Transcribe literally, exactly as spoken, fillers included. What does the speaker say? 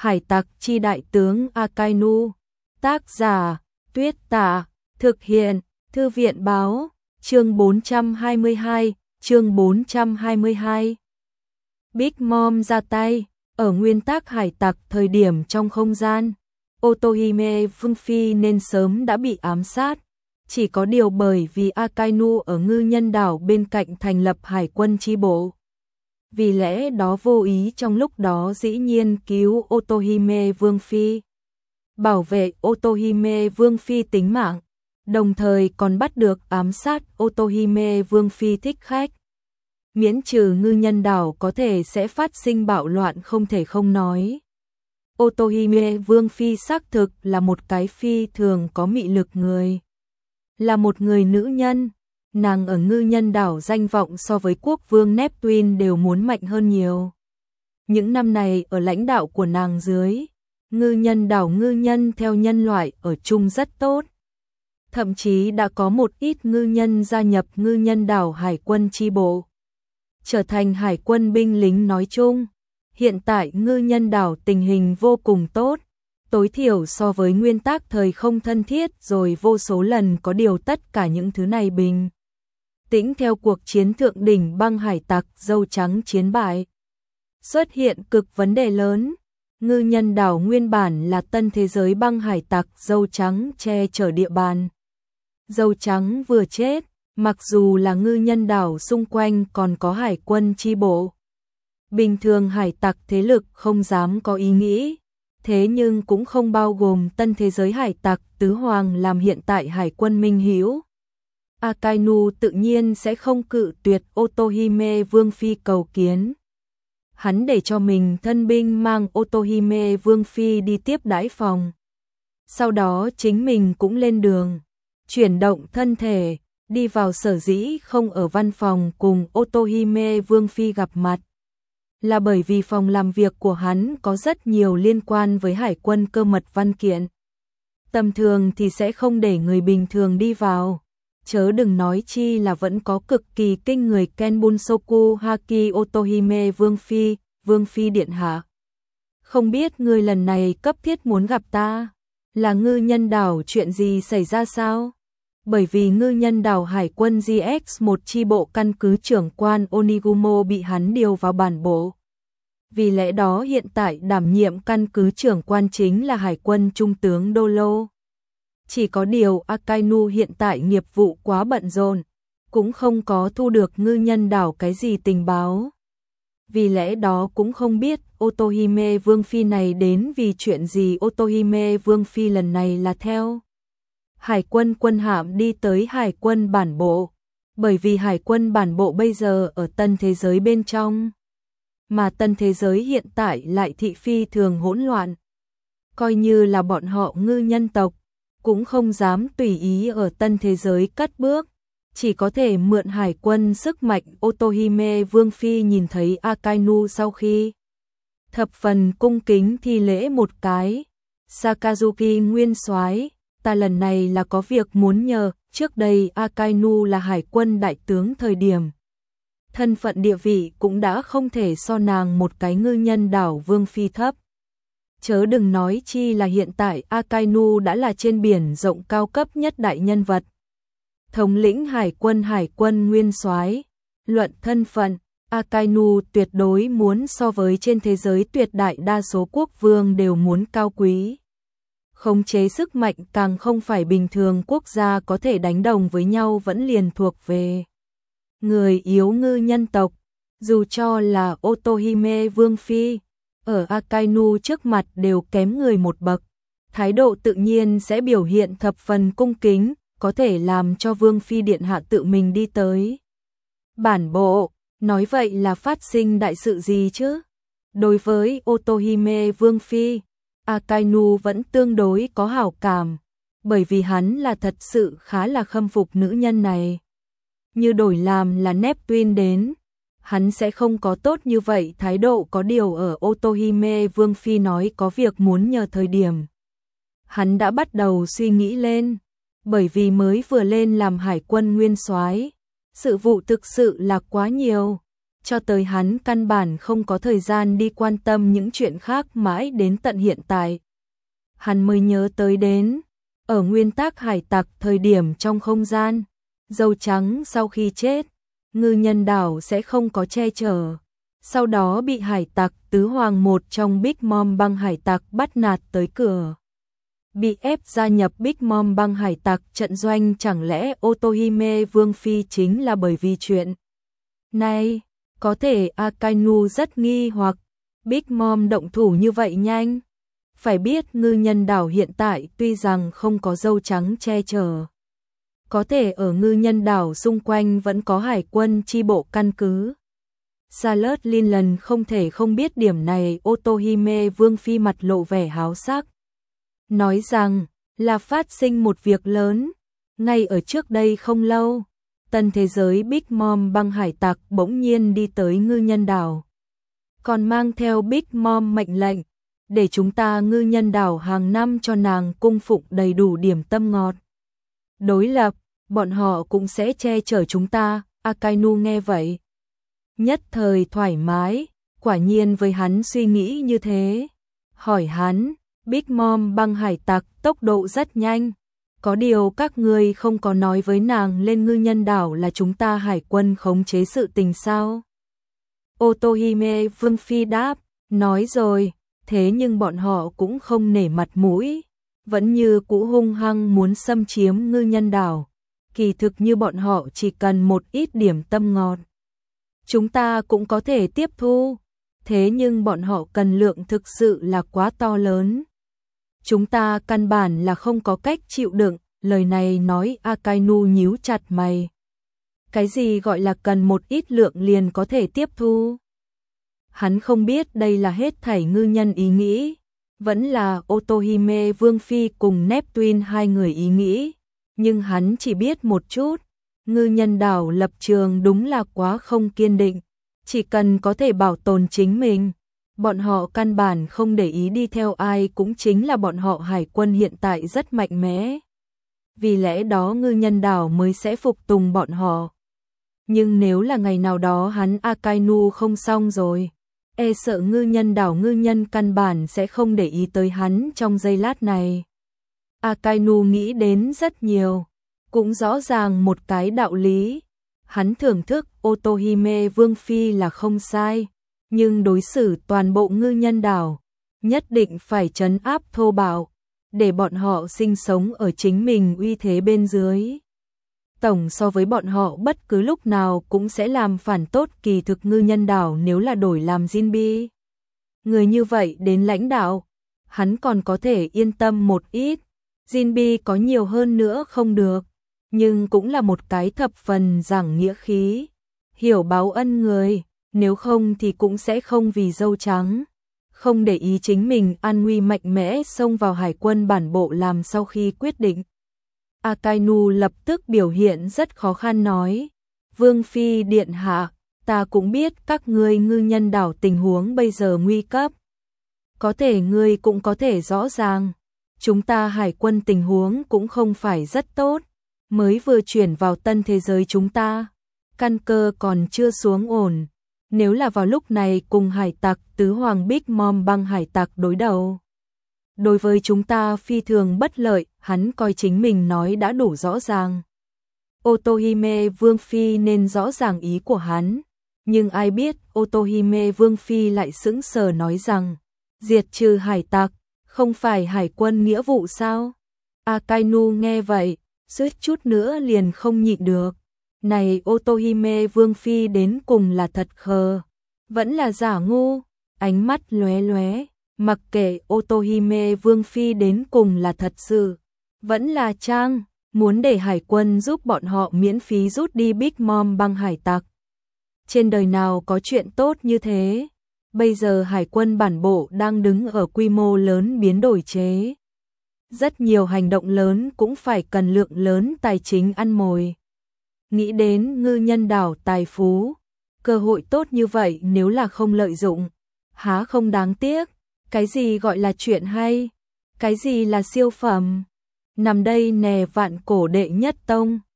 Hải tặc chi đại tướng Akainu. Tác giả Tuyết Tả. Thực hiện Thư viện báo. Chương bốn trăm hai mươi hai. Chương bốn trăm hai mươi hai. Big Mom ra tay. Ở nguyên tắc hải tặc thời điểm trong không gian, Otohime Vương Phi nên sớm đã bị ám sát. Chỉ có điều bởi vì Akainu ở ngư nhân đảo bên cạnh thành lập hải quân chi bộ. Vì lẽ đó vô ý trong lúc đó dĩ nhiên cứu Otohime Vương Phi, bảo vệ Otohime Vương Phi tính mạng, đồng thời còn bắt được ám sát Otohime Vương Phi thích khách. Miễn trừ ngư nhân đảo có thể sẽ phát sinh bạo loạn không thể không nói. Otohime Vương Phi xác thực là một cái phi thường có mị lực người. Là một người nữ nhân, nàng ở ngư nhân đảo danh vọng so với quốc vương Neptune đều muốn mạnh hơn nhiều. Những năm này ở lãnh đạo của nàng dưới, ngư nhân đảo ngư nhân theo nhân loại ở chung rất tốt. Thậm chí đã có một ít ngư nhân gia nhập ngư nhân đảo hải quân chi bộ, trở thành hải quân binh lính nói chung. Hiện tại ngư nhân đảo tình hình vô cùng tốt, tối thiểu so với nguyên tắc thời không thân thiết rồi vô số lần, có điều tất cả những thứ này bình tĩnh theo cuộc chiến thượng đỉnh băng hải tặc dâu trắng chiến bại. Xuất hiện cực vấn đề lớn, ngư nhân đảo nguyên bản là tân thế giới băng hải tặc dâu trắng che chở địa bàn. Dâu trắng vừa chết, mặc dù là ngư nhân đảo xung quanh còn có hải quân chi bộ, bình thường hải tặc thế lực không dám có ý nghĩ, thế nhưng cũng không bao gồm tân thế giới hải tặc tứ hoàng làm hiện tại hải quân minh hữu. Akainu tự nhiên sẽ không cự tuyệt Otohime Vương Phi cầu kiến. Hắn để cho mình thân binh mang Otohime Vương Phi đi tiếp đãi phòng. Sau đó chính mình cũng lên đường, chuyển động thân thể, đi vào sở dĩ không ở văn phòng cùng Otohime Vương Phi gặp mặt. Là bởi vì phòng làm việc của hắn có rất nhiều liên quan với hải quân cơ mật văn kiện. Tầm thường thì sẽ không để người bình thường đi vào, chớ đừng nói chi là vẫn có cực kỳ kinh người Kenbunsoku Haki Otohime Vương Phi, Vương Phi điện hạ. Không biết người lần này cấp thiết muốn gặp ta, là ngư nhân đảo chuyện gì xảy ra sao? Bởi vì ngư nhân đảo hải quân giê ích một chi bộ căn cứ trưởng quan Onigumo bị hắn điều vào bản bộ. Vì lẽ đó hiện tại đảm nhiệm căn cứ trưởng quan chính là hải quân trung tướng Dolo. Chỉ có điều Akainu hiện tại nghiệp vụ quá bận rộn, cũng không có thu được ngư nhân đảo cái gì tình báo. Vì lẽ đó cũng không biết Otohime Vương Phi này đến vì chuyện gì. Otohime Vương Phi lần này là theo hải quân quân hạm đi tới hải quân bản bộ, bởi vì hải quân bản bộ bây giờ ở tân thế giới bên trong, mà tân thế giới hiện tại lại thị phi thường hỗn loạn. Coi như là bọn họ ngư nhân tộc, cũng không dám tùy ý ở tân thế giới cất bước, chỉ có thể mượn hải quân sức mạnh. Otohime Vương Phi nhìn thấy Akainu sau khi thập phần cung kính thi lễ một cái. Sakazuki nguyên soái, ta lần này là có việc muốn nhờ. Trước đây Akainu là hải quân đại tướng thời điểm, thân phận địa vị cũng đã không thể so nàng một cái ngư nhân đảo Vương Phi thấp. Chớ đừng nói chi là hiện tại Akainu đã là trên biển rộng cao cấp nhất đại nhân vật. Thống lĩnh hải quân hải quân nguyên soái, luận thân phận, Akainu tuyệt đối muốn so với trên thế giới tuyệt đại đa số quốc vương đều muốn cao quý. Khống chế sức mạnh càng không phải bình thường quốc gia có thể đánh đồng với nhau, vẫn liền thuộc về người yếu ngư nhân tộc. Dù cho là Otohime Vương Phi, ở Akainu trước mặt đều kém người một bậc, thái độ tự nhiên sẽ biểu hiện thập phần cung kính, có thể làm cho Vương Phi điện hạ tự mình đi tới bản bộ. Nói vậy là phát sinh đại sự gì chứ? Đối với Otohime Vương Phi, Akainu vẫn tương đối có hảo cảm, bởi vì hắn là thật sự khá là khâm phục nữ nhân này. Như đổi làm là Neptune đến, hắn sẽ không có tốt như vậy thái độ. Có điều ở Otohime Vương Phi nói có việc muốn nhờ thời điểm, hắn đã bắt đầu suy nghĩ lên, bởi vì mới vừa lên làm hải quân nguyên soái, sự vụ thực sự là quá nhiều. cho tới hắn căn bản không có thời gian đi quan tâm những chuyện khác mãi đến tận hiện tại. Hắn mới nhớ tới đến, ở nguyên tắc hải tặc thời điểm trong không gian, dâu trắng sau khi chết, ngư nhân đảo sẽ không có che chở. Sau đó bị hải tặc tứ hoàng một trong Big Mom băng hải tặc bắt nạt tới cửa. Bị ép gia nhập Big Mom băng hải tặc trận doanh, chẳng lẽ Otohime Vương Phi chính là bởi vì chuyện này? Có thể Akainu rất nghi hoặc, Big Mom động thủ như vậy nhanh. Phải biết ngư nhân đảo hiện tại tuy rằng không có dâu trắng che chở, có thể ở ngư nhân đảo xung quanh vẫn có hải quân chi bộ căn cứ. Charlotte Linland không thể không biết điểm này. Otohime Vương Phi mặt lộ vẻ háo sắc, nói rằng là phát sinh một việc lớn. Ngay ở trước đây không lâu, tân thế giới Big Mom băng hải tặc bỗng nhiên đi tới ngư nhân đảo, còn mang theo Big Mom mệnh lệnh để chúng ta ngư nhân đảo hàng năm cho nàng cung phụng đầy đủ điểm tâm ngọt. Đối lập, bọn họ cũng sẽ che chở chúng ta. Akainu nghe vậy, nhất thời thoải mái, quả nhiên với hắn suy nghĩ như thế. Hỏi hắn, Big Mom băng hải tặc tốc độ rất nhanh, có điều các ngươi không có nói với nàng lên ngư nhân đảo là chúng ta hải quân khống chế sự tình sao? Otohime Vương Phi đáp, nói rồi, thế nhưng bọn họ cũng không nể mặt mũi, vẫn như cũ hung hăng muốn xâm chiếm ngư nhân đảo. Kỳ thực như bọn họ chỉ cần một ít điểm tâm ngọt, chúng ta cũng có thể tiếp thu, thế nhưng bọn họ cần lượng thực sự là quá to lớn. Chúng ta căn bản là không có cách chịu đựng. Lời này nói Akainu nhíu chặt mày. Cái gì gọi là cần một ít lượng liền có thể tiếp thu? Hắn không biết đây là hết thảy ngư nhân ý nghĩ, vẫn là Otohime Vương Phi cùng Neptune hai người ý nghĩ, nhưng hắn chỉ biết một chút, ngư nhân đảo lập trường đúng là quá không kiên định, chỉ cần có thể bảo tồn chính mình, bọn họ căn bản không để ý đi theo ai, cũng chính là bọn họ hải quân hiện tại rất mạnh mẽ. Vì lẽ đó ngư nhân đảo mới sẽ phục tùng bọn họ. Nhưng nếu là ngày nào đó hắn Akainu không xong rồi, e sợ ngư nhân đảo ngư nhân căn bản sẽ không để ý tới hắn trong giây lát này. Akainu nghĩ đến rất nhiều, cũng rõ ràng một cái đạo lý. Hắn thưởng thức Otohime Vương Phi là không sai, nhưng đối xử toàn bộ ngư nhân đảo, nhất định phải trấn áp thô bạo, để bọn họ sinh sống ở chính mình uy thế bên dưới. Tổng so với bọn họ bất cứ lúc nào cũng sẽ làm phản tốt. Kỳ thực ngư nhân đảo nếu là đổi làm Jinbe, người như vậy đến lãnh đạo, hắn còn có thể yên tâm một ít. Jinbe có nhiều hơn nữa không được, nhưng cũng là một cái thập phần giảng nghĩa khí, hiểu báo ân người, nếu không thì cũng sẽ không vì dâu trắng, không để ý chính mình an nguy mạnh mẽ xông vào hải quân bản bộ làm sau khi quyết định. Akainu lập tức biểu hiện rất khó khăn nói, Vương Phi điện hạ, ta cũng biết các ngươi ngư nhân đảo tình huống bây giờ nguy cấp. Có thể ngươi cũng có thể rõ ràng, chúng ta hải quân tình huống cũng không phải rất tốt, mới vừa chuyển vào tân thế giới chúng ta, căn cơ còn chưa xuống ổn. Nếu là vào lúc này cùng hải tặc tứ hoàng Big Mom băng hải tặc đối đầu, đối với chúng ta phi thường bất lợi. Hắn coi chính mình nói đã đủ rõ ràng. Otohime Vương Phi nên rõ ràng ý của hắn, nhưng ai biết Otohime Vương Phi lại sững sờ nói rằng, diệt trừ hải tặc, không phải hải quân nghĩa vụ sao? Akainu nghe vậy, suýt chút nữa liền không nhịn được. Này Otohime Vương Phi đến cùng là thật khờ, vẫn là giả ngu, ánh mắt lóe lóe, mặc kệ Otohime Vương Phi đến cùng là thật sự, vẫn là trang, muốn để hải quân giúp bọn họ miễn phí rút đi Big Mom băng hải tặc. Trên đời nào có chuyện tốt như thế, bây giờ hải quân bản bộ đang đứng ở quy mô lớn biến đổi chế. Rất nhiều hành động lớn cũng phải cần lượng lớn tài chính ăn mồi. Nghĩ đến ngư nhân đảo tài phú, cơ hội tốt như vậy nếu là không lợi dụng, há không đáng tiếc. Cái gì gọi là chuyện hay, cái gì là siêu phẩm, nằm đây nè vạn cổ đệ nhất tông.